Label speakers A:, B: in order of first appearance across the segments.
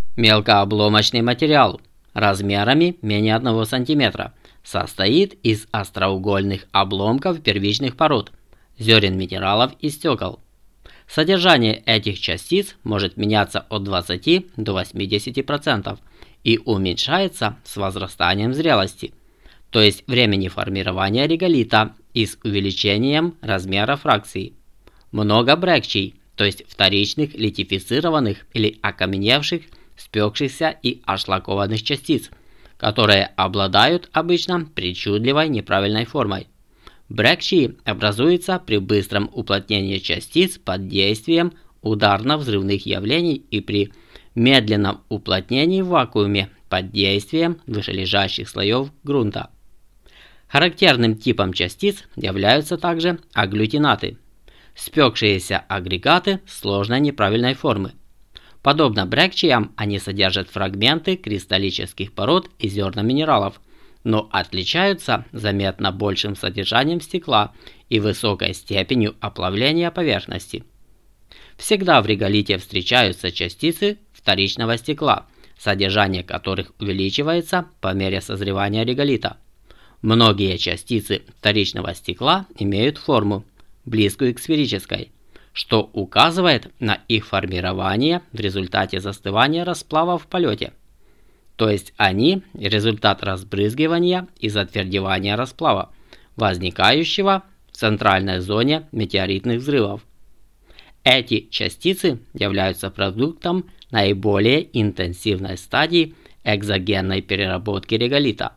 A: Мелкообломочный материал размерами менее 1 см состоит из остроугольных обломков первичных пород, зерен минералов и стекол. Содержание этих частиц может меняться от 20 до 80% и уменьшается с возрастанием зрелости, то есть времени формирования реголита и с увеличением размера фракции. Много брэкчий, то есть вторичных литифицированных или окаменевших, спекшихся и отшлакованных частиц, которые обладают обычно причудливой неправильной формой. Брэкчии образуются при быстром уплотнении частиц под действием ударно-взрывных явлений и при медленном уплотнении в вакууме под действием вышележащих слоев грунта. Характерным типом частиц являются также агглютинаты, спекшиеся агрегаты сложной неправильной формы. Подобно брэкчиям, они содержат фрагменты кристаллических пород и зерна минералов, но отличаются заметно большим содержанием стекла и высокой степенью оплавления поверхности. Всегда в реголите встречаются частицы вторичного стекла, содержание которых увеличивается по мере созревания реголита. Многие частицы вторичного стекла имеют форму, близкую к сферической, что указывает на их формирование в результате застывания расплава в полете. То есть они – результат разбрызгивания и затвердевания расплава, возникающего в центральной зоне метеоритных взрывов. Эти частицы являются продуктом наиболее интенсивной стадии экзогенной переработки реголита.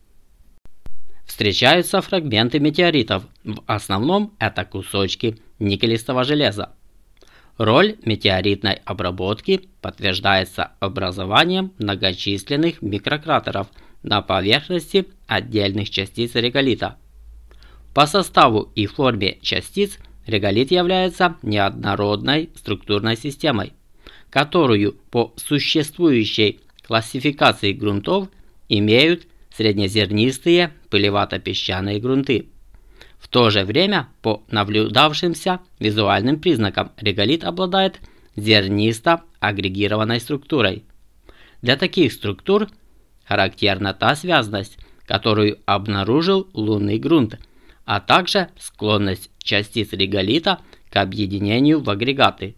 A: Встречаются фрагменты метеоритов, в основном это кусочки никелистого железа. Роль метеоритной обработки подтверждается образованием многочисленных микрократеров на поверхности отдельных частиц реголита. По составу и форме частиц реголит является неоднородной структурной системой, которую по существующей классификации грунтов имеют среднезернистые пылевато-песчаные грунты. В то же время, по наблюдавшимся визуальным признакам, реголит обладает зернисто-агрегированной структурой. Для таких структур характерна та связность, которую обнаружил лунный грунт, а также склонность частиц реголита к объединению в агрегаты.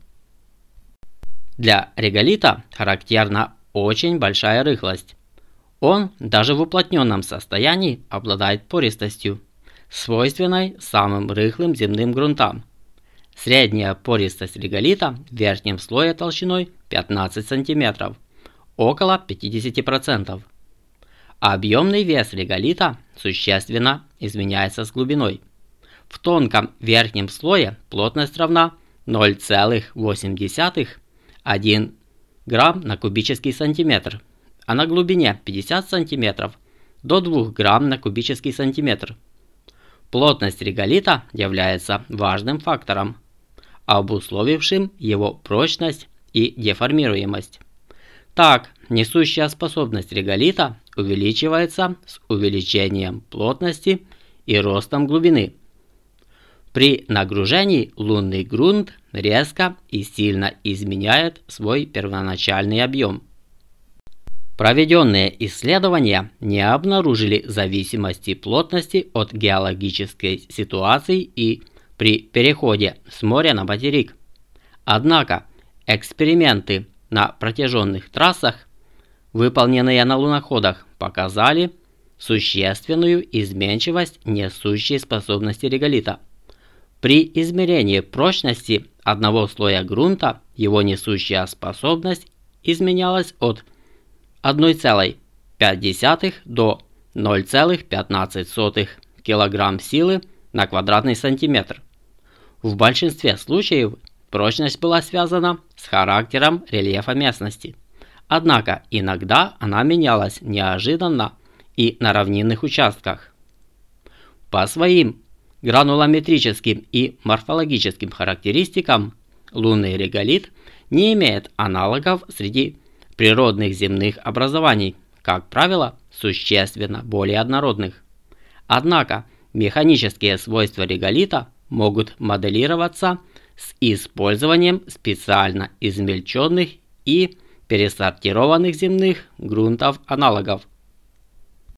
A: Для реголита характерна очень большая рыхлость. Он даже в уплотненном состоянии обладает пористостью, свойственной самым рыхлым земным грунтам. Средняя пористость реголита в верхнем слое толщиной 15 см, около 50%. Объемный вес реголита существенно изменяется с глубиной. В тонком верхнем слое плотность равна 0,8–1 грамм на кубический сантиметр, а на глубине 50 см до 2 грамм на кубический сантиметр. Плотность реголита является важным фактором, обусловившим его прочность и деформируемость. Так, несущая способность реголита увеличивается с увеличением плотности и ростом глубины. При нагружении лунный грунт резко и сильно изменяет свой первоначальный объем. Проведенные исследования не обнаружили зависимости плотности от геологической ситуации и при переходе с моря на материк. Однако эксперименты на протяженных трассах, выполненные на луноходах, показали существенную изменчивость несущей способности реголита. При измерении прочности одного слоя грунта его несущая способность изменялась от 1,5 до 0,15 кг силы на квадратный сантиметр. В большинстве случаев прочность была связана с характером рельефа местности. Однако иногда она менялась неожиданно и на равнинных участках. По своим гранулометрическим и морфологическим характеристикам лунный реголит не имеет аналогов среди природных земных образований, как правило, существенно более однородных. Однако механические свойства реголита могут моделироваться с использованием специально измельченных и пересортированных земных грунтов аналогов.